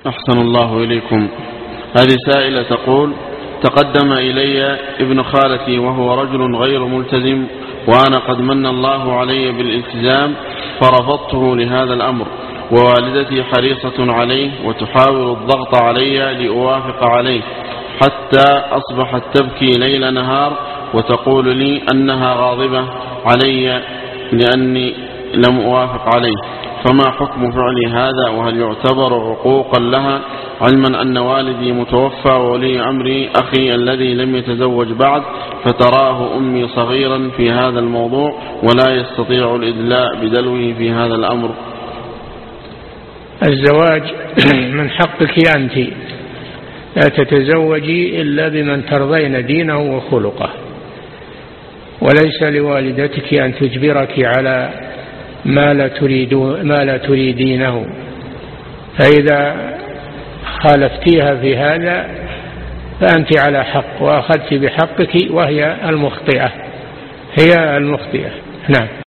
أحسن الله إليكم. هذه سائلة تقول: تقدم إلي ابن خالتي وهو رجل غير ملتزم، وأنا قد من الله علي بالالتزام، فرفضته لهذا الأمر، ووالدتي حريصة عليه وتحاول الضغط علي لأوافق عليه، حتى أصبحت تبكي ليل نهار وتقول لي أنها غاضبة علي لأني لم أوافق عليه، فما حكم فعلي هذا؟ وهل يعتبر عقوقا لها، علما أن والدي متوفى وولي أمري أخي الذي لم يتزوج بعد، فتراه أمي صغيرا في هذا الموضوع ولا يستطيع الإدلاء بدلوه في هذا الأمر؟ الزواج من حقك أنت، لا تتزوجي إلا بمن ترضين دينه وخلقه، وليس لوالدتك أن تجبرك على ما لا تريدينه. فإذا خالفتيها في هذا فأنت على حق، وأخذت بحقك وهي المخطئة، نعم.